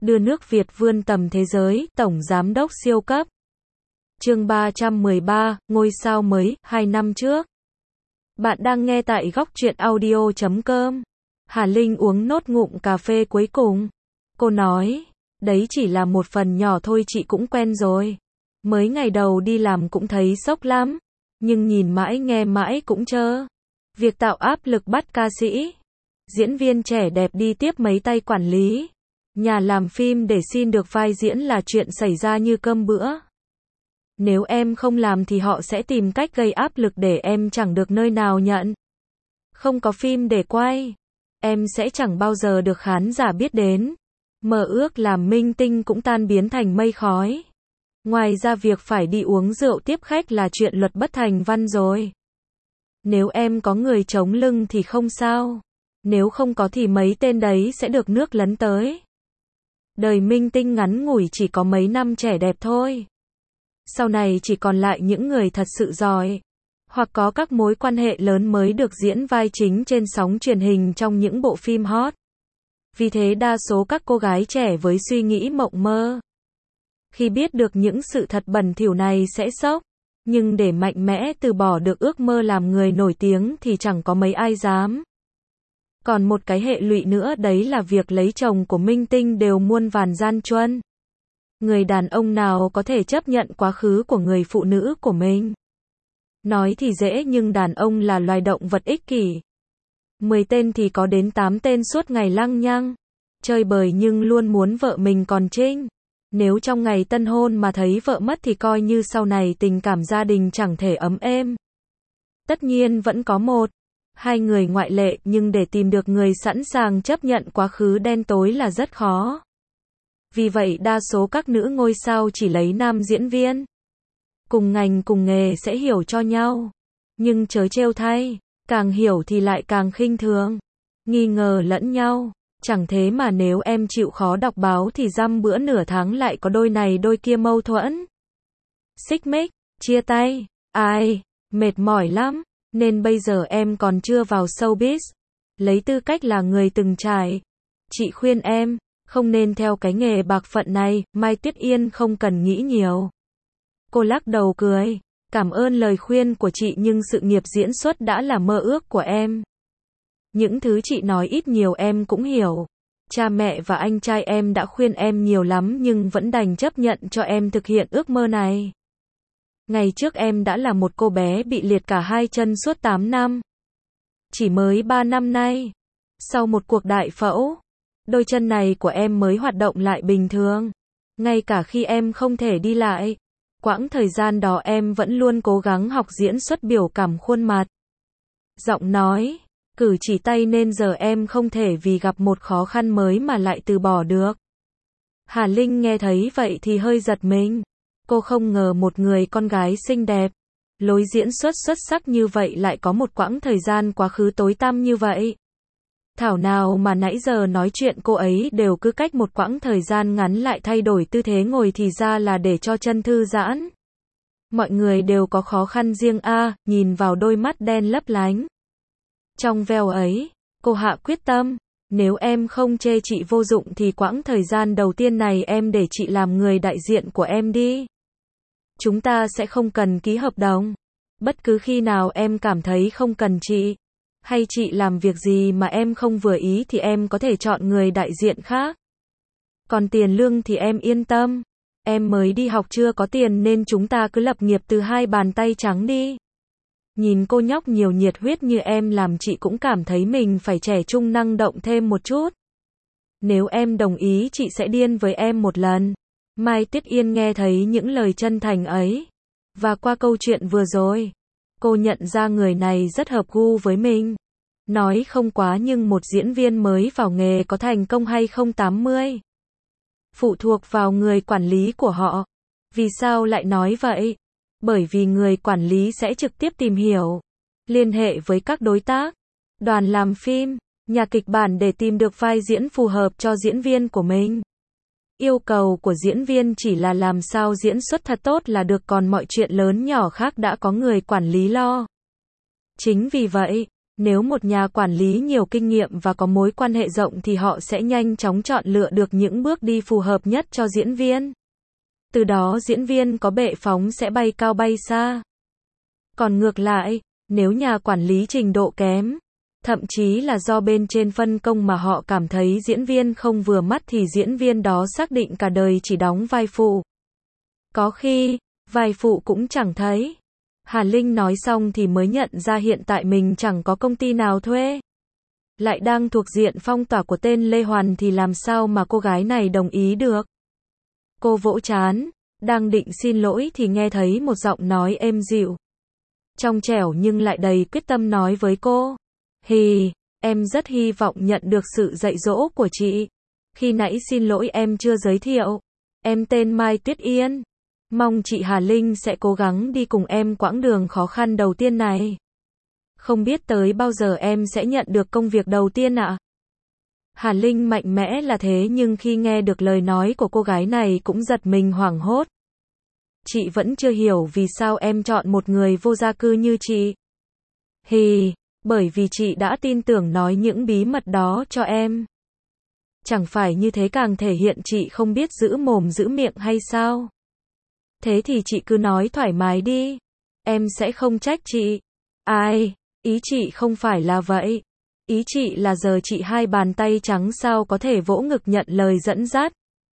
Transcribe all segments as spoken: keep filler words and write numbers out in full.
đưa nước Việt vươn tầm thế giới, tổng giám đốc siêu cấp. Chương ba trăm mười ba, ngôi sao mới, hai năm trước. Bạn đang nghe tại góc truyện audio chấm com. Hà Linh uống nốt ngụm cà phê cuối cùng. Cô nói, đấy chỉ là một phần nhỏ thôi, chị cũng quen rồi. Mới ngày đầu đi làm cũng thấy sốc lắm. Nhưng nhìn mãi nghe mãi cũng chơ. Việc tạo áp lực bắt ca sĩ, diễn viên trẻ đẹp đi tiếp mấy tay quản lý, nhà làm phim để xin được vai diễn là chuyện xảy ra như cơm bữa. Nếu em không làm thì họ sẽ tìm cách gây áp lực để em chẳng được nơi nào nhận. Không có phim để quay, em sẽ chẳng bao giờ được khán giả biết đến. Mơ ước làm minh tinh cũng tan biến thành mây khói. Ngoài ra việc phải đi uống rượu tiếp khách là chuyện luật bất thành văn rồi. Nếu em có người chống lưng thì không sao. Nếu không có thì mấy tên đấy sẽ được nước lấn tới. Đời minh tinh ngắn ngủi chỉ có mấy năm trẻ đẹp thôi. Sau này chỉ còn lại những người thật sự giỏi, hoặc có các mối quan hệ lớn mới được diễn vai chính trên sóng truyền hình trong những bộ phim hot. Vì thế đa số các cô gái trẻ với suy nghĩ mộng mơ, khi biết được những sự thật bẩn thỉu này sẽ sốc. Nhưng để mạnh mẽ từ bỏ được ước mơ làm người nổi tiếng thì chẳng có mấy ai dám. Còn một cái hệ lụy nữa đấy là việc lấy chồng của minh tinh đều muôn vàn gian truân. Người đàn ông nào có thể chấp nhận quá khứ của người phụ nữ của mình? Nói thì dễ nhưng đàn ông là loài động vật ích kỷ. Mười tên thì có đến tám tên suốt ngày lăng nhăng, chơi bời nhưng luôn muốn vợ mình còn trinh. Nếu trong ngày tân hôn mà thấy vợ mất thì coi như sau này tình cảm gia đình chẳng thể ấm êm. Tất nhiên vẫn có một, hai người ngoại lệ, nhưng để tìm được người sẵn sàng chấp nhận quá khứ đen tối là rất khó. Vì vậy đa số các nữ ngôi sao chỉ lấy nam diễn viên. Cùng ngành cùng nghề sẽ hiểu cho nhau. Nhưng trớ trêu thay, càng hiểu thì lại càng khinh thường, nghi ngờ lẫn nhau. Chẳng thế mà nếu em chịu khó đọc báo thì dăm bữa nửa tháng lại có đôi này đôi kia mâu thuẫn, xích mích, chia tay. Ai, mệt mỏi lắm. Nên bây giờ em còn chưa vào showbiz, lấy tư cách là người từng trải, chị khuyên em không nên theo cái nghề bạc phận này. Mai Tuyết Yên không cần nghĩ nhiều. Cô lắc đầu cười, cảm ơn lời khuyên của chị nhưng sự nghiệp diễn xuất đã là mơ ước của em. Những thứ chị nói ít nhiều em cũng hiểu. Cha mẹ và anh trai em đã khuyên em nhiều lắm nhưng vẫn đành chấp nhận cho em thực hiện ước mơ này. Ngày trước em đã là một cô bé bị liệt cả hai chân suốt tám năm. Chỉ mới ba năm nay, sau một cuộc đại phẫu, đôi chân này của em mới hoạt động lại bình thường. Ngay cả khi em không thể đi lại, quãng thời gian đó em vẫn luôn cố gắng học diễn xuất biểu cảm khuôn mặt, giọng nói, cử chỉ tay nên giờ em không thể vì gặp một khó khăn mới mà lại từ bỏ được. Hà Linh nghe thấy vậy thì hơi giật mình. Cô không ngờ một người con gái xinh đẹp, lối diễn xuất xuất sắc như vậy lại có một quãng thời gian quá khứ tối tăm như vậy. Thảo nào mà nãy giờ nói chuyện cô ấy đều cứ cách một quãng thời gian ngắn lại thay đổi tư thế ngồi thì ra là để cho chân thư giãn. Mọi người đều có khó khăn riêng a, nhìn vào đôi mắt đen lấp lánh trong veo ấy, cô hạ quyết tâm, nếu em không chê chị vô dụng thì quãng thời gian đầu tiên này em để chị làm người đại diện của em đi. Chúng ta sẽ không cần ký hợp đồng. Bất cứ khi nào em cảm thấy không cần chị, hay chị làm việc gì mà em không vừa ý thì em có thể chọn người đại diện khác. Còn tiền lương thì em yên tâm. Em mới đi học chưa có tiền nên chúng ta cứ lập nghiệp từ hai bàn tay trắng đi. Nhìn cô nhóc nhiều nhiệt huyết như em làm chị cũng cảm thấy mình phải trẻ trung năng động thêm một chút. Nếu em đồng ý chị sẽ điên với em một lần. Mai Tuyết Yên nghe thấy những lời chân thành ấy, và qua câu chuyện vừa rồi, cô nhận ra người này rất hợp gu với mình. Nói không quá nhưng một diễn viên mới vào nghề có thành công hay không tám mươi phụ thuộc vào người quản lý của họ. Vì sao lại nói vậy? Bởi vì người quản lý sẽ trực tiếp tìm hiểu, liên hệ với các đối tác, đoàn làm phim, nhà kịch bản để tìm được vai diễn phù hợp cho diễn viên của mình. Yêu cầu của diễn viên chỉ là làm sao diễn xuất thật tốt là được, còn mọi chuyện lớn nhỏ khác đã có người quản lý lo. Chính vì vậy, Nếu một nhà quản lý nhiều kinh nghiệm và có mối quan hệ rộng thì họ sẽ nhanh chóng chọn lựa được những bước đi phù hợp nhất cho diễn viên. Từ đó diễn viên có bệ phóng sẽ bay cao bay xa. Còn ngược lại, nếu nhà quản lý trình độ kém, thậm chí là do bên trên phân công mà họ cảm thấy diễn viên không vừa mắt thì diễn viên đó xác định cả đời chỉ đóng vai phụ. Có khi, vai phụ cũng chẳng thấy. Hà Linh nói xong thì mới nhận ra hiện tại mình chẳng có công ty nào thuê. Lại đang thuộc diện phong tỏa của tên Lê Hoàn thì làm sao mà cô gái này đồng ý được. Cô vỗ trán, đang định xin lỗi thì nghe thấy một giọng nói êm dịu. Trong trẻo nhưng lại đầy quyết tâm nói với cô. Hì, em rất hy vọng nhận được sự dạy dỗ của chị. Khi nãy xin lỗi em chưa giới thiệu. Em tên Mai Tuyết Yên. Mong chị Hà Linh sẽ cố gắng đi cùng em quãng đường khó khăn đầu tiên này. Không biết tới bao giờ em sẽ nhận được công việc đầu tiên ạ? Hà Linh mạnh mẽ là thế nhưng khi nghe được lời nói của cô gái này cũng giật mình hoảng hốt. Chị vẫn chưa hiểu vì sao em chọn một người vô gia cư như chị. Hì, bởi vì chị đã tin tưởng nói những bí mật đó cho em. Chẳng phải như thế càng thể hiện chị không biết giữ mồm giữ miệng hay sao? Thế thì chị cứ nói thoải mái đi. Em sẽ không trách chị. Ai, ý chị không phải là vậy. Ý chị là giờ chị hai bàn tay trắng sao có thể vỗ ngực nhận lời dẫn dắt.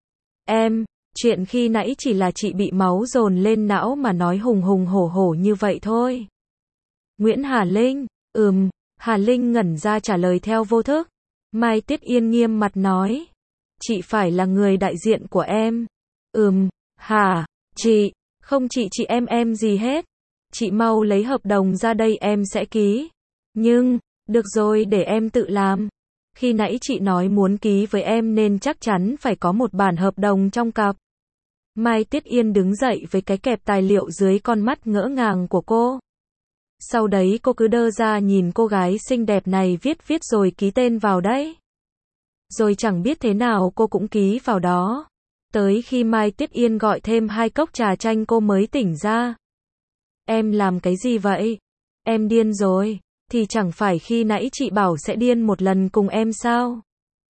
Em, chuyện khi nãy chỉ là chị bị máu dồn lên não mà nói hùng hùng hổ hổ như vậy thôi. Nguyễn Hà Linh, ừm, Hà Linh ngẩn ra trả lời theo vô thức. Mai Tuyết Yên nghiêm mặt nói. Chị phải là người đại diện của em. Ừm, hả, chị, không chị chị em em gì hết. Chị mau lấy hợp đồng ra đây em sẽ ký. Nhưng, được rồi để em tự làm. Khi nãy chị nói muốn ký với em nên chắc chắn phải có một bản hợp đồng trong cặp. Mai Tuyết Yên đứng dậy với cái kẹp tài liệu dưới con mắt ngỡ ngàng của cô. Sau đấy cô cứ đơ ra nhìn cô gái xinh đẹp này viết viết rồi ký tên vào đấy. Rồi chẳng biết thế nào cô cũng ký vào đó. Tới khi Mai Tuyết Yên gọi thêm hai cốc trà chanh cô mới tỉnh ra. Em làm cái gì vậy? Em điên rồi. Thì chẳng phải khi nãy chị bảo sẽ điên một lần cùng em sao?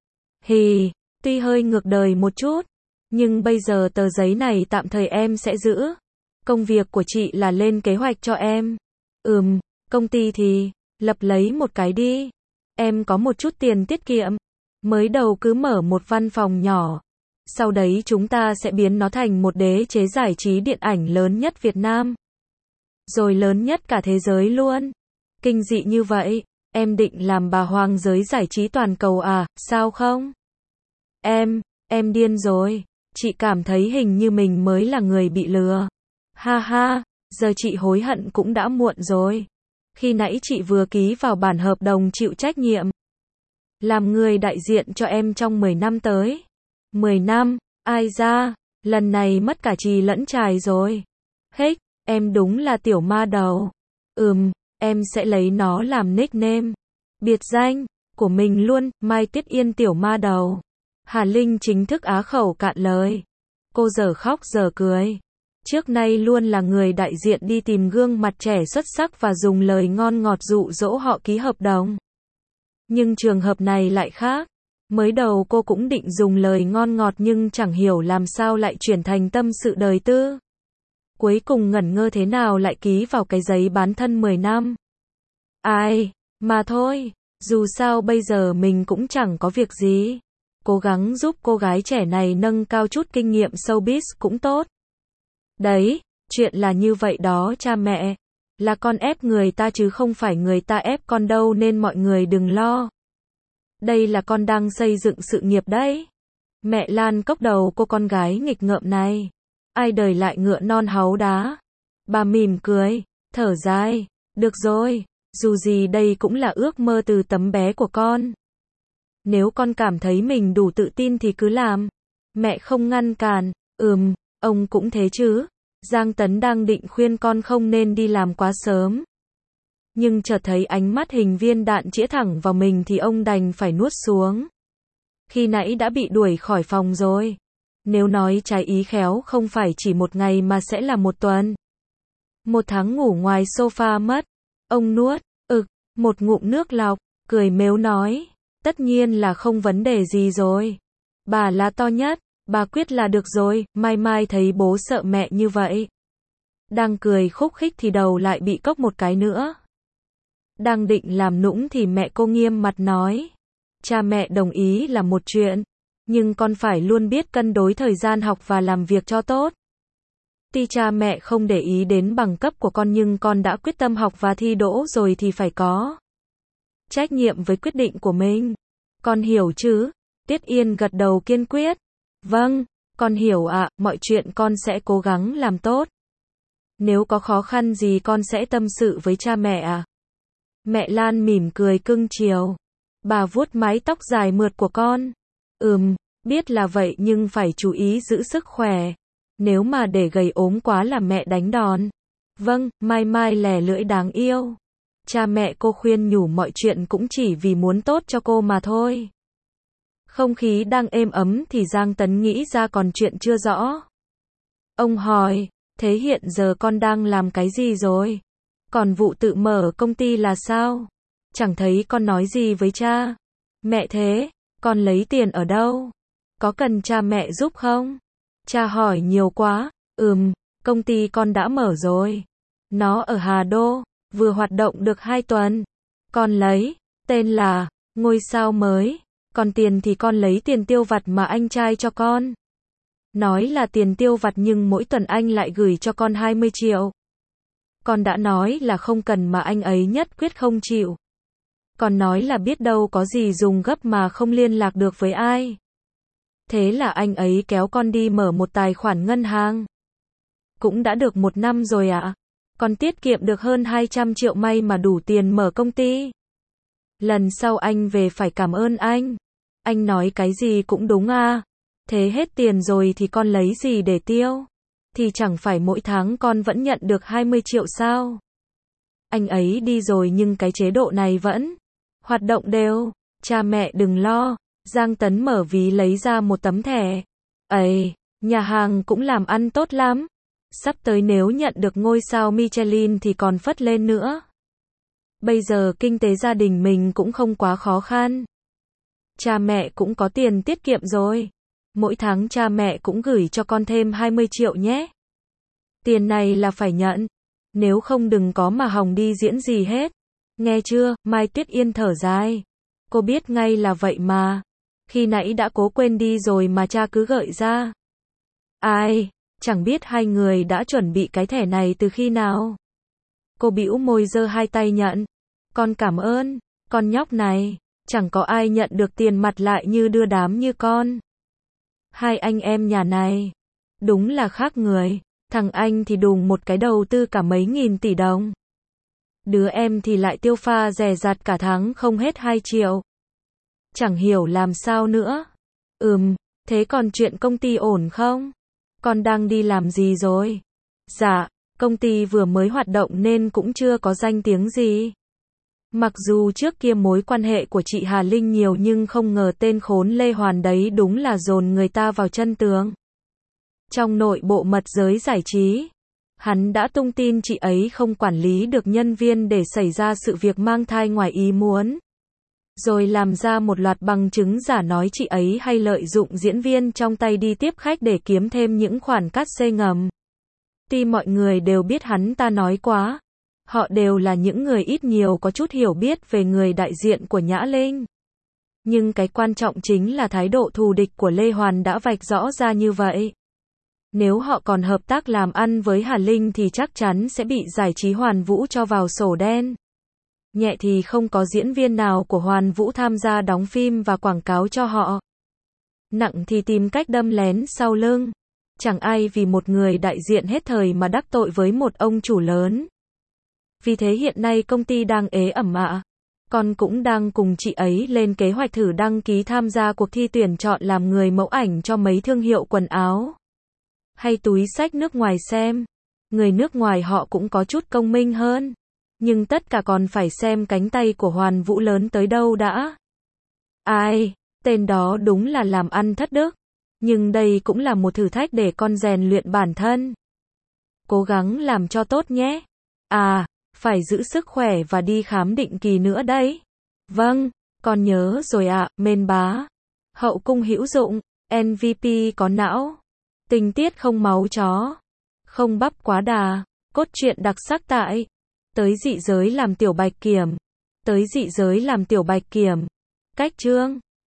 Hì, tuy hơi ngược đời một chút. Nhưng bây giờ tờ giấy này tạm thời em sẽ giữ. Công việc của chị là lên kế hoạch cho em. Ừm, công ty thì, lập lấy một cái đi. Em có một chút tiền tiết kiệm. Mới đầu cứ mở một văn phòng nhỏ. Sau đấy chúng ta sẽ biến nó thành một đế chế giải trí điện ảnh lớn nhất Việt Nam. Rồi lớn nhất cả thế giới luôn. Kinh dị như vậy, em định làm bà hoàng giới giải trí toàn cầu à, sao không? Em, em điên rồi. Chị cảm thấy hình như mình mới là người bị lừa. Ha ha, giờ chị hối hận cũng đã muộn rồi. Khi nãy chị vừa ký vào bản hợp đồng chịu trách nhiệm. Làm người đại diện cho em trong mười năm tới. mười năm, ai ra, lần này mất cả chì lẫn chài rồi. Hếch, em đúng là tiểu ma đầu. Ừm, em sẽ lấy nó làm nickname, biệt danh của mình luôn, Mai Tuyết Yên tiểu ma đầu. Hà Linh chính thức á khẩu cạn lời. Cô giờ khóc giờ cười. Trước nay luôn là người đại diện đi tìm gương mặt trẻ xuất sắc và dùng lời ngon ngọt dụ dỗ họ ký hợp đồng. Nhưng trường hợp này lại khác. Mới đầu cô cũng định dùng lời ngon ngọt nhưng chẳng hiểu làm sao lại chuyển thành tâm sự đời tư. Cuối cùng ngẩn ngơ thế nào lại ký vào cái giấy bán thân mười năm. Ai, mà thôi, dù sao bây giờ mình cũng chẳng có việc gì. Cố gắng giúp cô gái trẻ này nâng cao chút kinh nghiệm showbiz cũng tốt. Đấy, chuyện là như vậy đó cha mẹ. Là con ép người ta chứ không phải người ta ép con đâu nên mọi người đừng lo. Đây là con đang xây dựng sự nghiệp đấy. Mẹ Lan cốc đầu cô con gái nghịch ngợm này. Ai đời lại ngựa non háu đá. Bà mỉm cười, thở dài. Được rồi, dù gì đây cũng là ước mơ từ tấm bé của con. Nếu con cảm thấy mình đủ tự tin thì cứ làm. Mẹ không ngăn cản. Ừm, ông cũng thế chứ. Giang Tấn đang định khuyên con không nên đi làm quá sớm. Nhưng chợt thấy ánh mắt hình viên đạn chĩa thẳng vào mình thì ông đành phải nuốt xuống. Khi nãy đã bị đuổi khỏi phòng rồi. Nếu nói trái ý khéo không phải chỉ một ngày mà sẽ là một tuần. Một tháng ngủ ngoài sofa mất. Ông nuốt, ực, một ngụm nước lọc, cười mếu nói, tất nhiên là không vấn đề gì rồi. Bà là to nhất, bà quyết là được rồi, Mai Mai thấy bố sợ mẹ như vậy. Đang cười khúc khích thì đầu lại bị cốc một cái nữa. Đang định làm nũng thì mẹ cô nghiêm mặt nói, cha mẹ đồng ý là một chuyện, nhưng con phải luôn biết cân đối thời gian học và làm việc cho tốt. Tuy cha mẹ không để ý đến bằng cấp của con nhưng con đã quyết tâm học và thi đỗ rồi thì phải có trách nhiệm với quyết định của mình. Con hiểu chứ? Tiết Yên gật đầu kiên quyết. Vâng, con hiểu ạ, mọi chuyện con sẽ cố gắng làm tốt. Nếu có khó khăn gì con sẽ tâm sự với cha mẹ ạ. Mẹ Lan mỉm cười cưng chiều. Bà vuốt mái tóc dài mượt của con. Ừm, biết là vậy nhưng phải chú ý giữ sức khỏe. Nếu mà để gầy ốm quá là mẹ đánh đòn. Vâng, Mai Mai lè lưỡi đáng yêu. Cha mẹ cô khuyên nhủ mọi chuyện cũng chỉ vì muốn tốt cho cô mà thôi. Không khí đang êm ấm thì Giang Tấn nghĩ ra còn chuyện chưa rõ. Ông hỏi, thế hiện giờ con đang làm cái gì rồi? Còn vụ tự mở công ty là sao? Chẳng thấy con nói gì với cha. Mẹ thế, con lấy tiền ở đâu? Có cần cha mẹ giúp không? Cha hỏi nhiều quá. Ừm, công ty con đã mở rồi. Nó ở Hà Đô, vừa hoạt động được hai tuần. Con lấy, tên là, ngôi sao mới. Còn tiền thì con lấy tiền tiêu vặt mà anh trai cho con. Nói là tiền tiêu vặt nhưng mỗi tuần anh lại gửi cho con hai mươi triệu. Con đã nói là không cần mà anh ấy nhất quyết không chịu. Con nói là biết đâu có gì dùng gấp mà không liên lạc được với ai. Thế là anh ấy kéo con đi mở một tài khoản ngân hàng. Cũng đã được một năm rồi ạ. À? Con tiết kiệm được hơn hai trăm triệu may mà đủ tiền mở công ty. Lần sau anh về phải cảm ơn anh. Anh nói cái gì cũng đúng à. Thế hết tiền rồi thì con lấy gì để tiêu? Thì chẳng phải mỗi tháng con vẫn nhận được hai mươi triệu sao? Anh ấy đi rồi nhưng cái chế độ này vẫn hoạt động đều. Cha mẹ đừng lo. Giang Tấn mở ví lấy ra một tấm thẻ. Ấy, nhà hàng cũng làm ăn tốt lắm. Sắp tới nếu nhận được ngôi sao Michelin thì còn phất lên nữa. Bây giờ kinh tế gia đình mình cũng không quá khó khăn. Cha mẹ cũng có tiền tiết kiệm rồi. Mỗi tháng cha mẹ cũng gửi cho con thêm hai mươi triệu nhé. Tiền này là phải nhận. Nếu không đừng có mà hòng đi diễn gì hết. Nghe chưa? Mai Tuyết Yên thở dài. Cô biết ngay là vậy mà. Khi nãy đã cố quên đi rồi mà cha cứ gợi ra. Ai, chẳng biết hai người đã chuẩn bị cái thẻ này từ khi nào. Cô bĩu môi giơ hai tay nhận. Con cảm ơn, con nhóc này. Chẳng có ai nhận được tiền mặt lại như đưa đám như con. Hai anh em nhà này. Đúng là khác người. Thằng anh thì đùng một cái đầu tư cả mấy nghìn tỷ đồng. Đứa em thì lại tiêu pha rẻ rặt cả tháng không hết hai triệu. Chẳng hiểu làm sao nữa. Ừm, thế còn chuyện công ty ổn không? Con đang đi làm gì rồi? Dạ, công ty vừa mới hoạt động nên cũng chưa có danh tiếng gì. Mặc dù trước kia mối quan hệ của chị Hà Linh nhiều nhưng không ngờ tên khốn Lê Hoàn đấy đúng là dồn người ta vào chân tường. Trong nội bộ mật giới giải trí, hắn đã tung tin chị ấy không quản lý được nhân viên để xảy ra sự việc mang thai ngoài ý muốn. Rồi làm ra một loạt bằng chứng giả nói chị ấy hay lợi dụng diễn viên trong tay đi tiếp khách để kiếm thêm những khoản cát xê ngầm. Tuy mọi người đều biết hắn ta nói quá, họ đều là những người ít nhiều có chút hiểu biết về người đại diện của Nhã Linh. Nhưng cái quan trọng chính là thái độ thù địch của Lê Hoàn đã vạch rõ ra như vậy. Nếu họ còn hợp tác làm ăn với Hà Linh thì chắc chắn sẽ bị giải trí Hoàn Vũ cho vào sổ đen. Nhẹ thì không có diễn viên nào của Hoàn Vũ tham gia đóng phim và quảng cáo cho họ. Nặng thì tìm cách đâm lén sau lưng. Chẳng ai vì một người đại diện hết thời mà đắc tội với một ông chủ lớn. Vì thế hiện nay công ty đang ế ẩm ạ. Con cũng đang cùng chị ấy lên kế hoạch thử đăng ký tham gia cuộc thi tuyển chọn làm người mẫu ảnh cho mấy thương hiệu quần áo hay túi xách nước ngoài xem. Người nước ngoài họ cũng có chút công minh hơn. Nhưng tất cả còn phải xem cánh tay của Hoàn Vũ lớn tới đâu đã. Ai, tên đó đúng là làm ăn thất đức. Nhưng đây cũng là một thử thách để con rèn luyện bản thân. Cố gắng làm cho tốt nhé. À, Phải giữ sức khỏe và đi khám định kỳ nữa đấy. Vâng, con nhớ rồi ạ, Mên bá. Hậu cung hữu dụng, em vê pê có não. Tình tiết không máu chó. Không bắp quá đà. Cốt truyện đặc sắc tại. Tới dị giới làm tiểu bạch kiểm. Tới dị giới làm tiểu bạch kiểm. Cách chương.